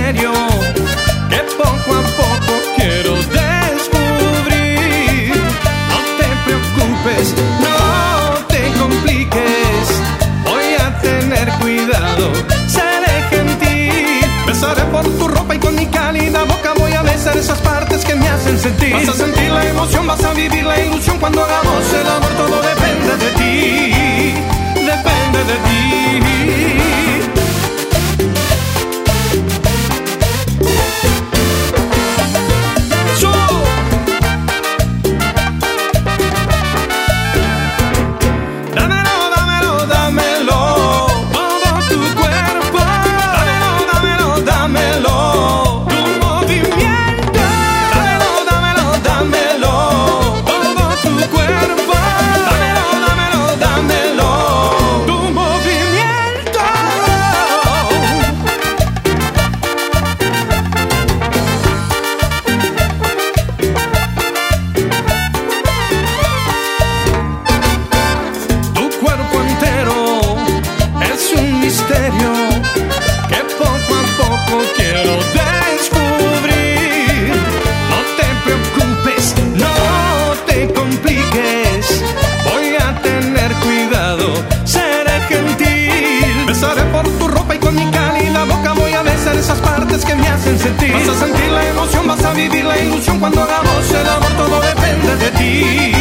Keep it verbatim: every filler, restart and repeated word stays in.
misterio que poco a poco quiero descubrir. No te preocupes, no te compliques, voy a tener cuidado, seré gentil. Besaré por tu ropa y con mi cálida boca voy a besar esas partes que me hacen sentir. Vas a sentir la emoción, vas a vivir la ilusión cuando hagamos el amor. Todo depende de ti, depende de ti. Que poco a poco quiero descubrir. No te preocupes, no te compliques, voy a tener cuidado, seré gentil. Besaré por tu ropa y con mi cálida boca voy a besar esas partes que me hacen sentir. Vas a sentir la emoción, vas a vivir la ilusión cuando hagamos el amor. Todo depende de ti.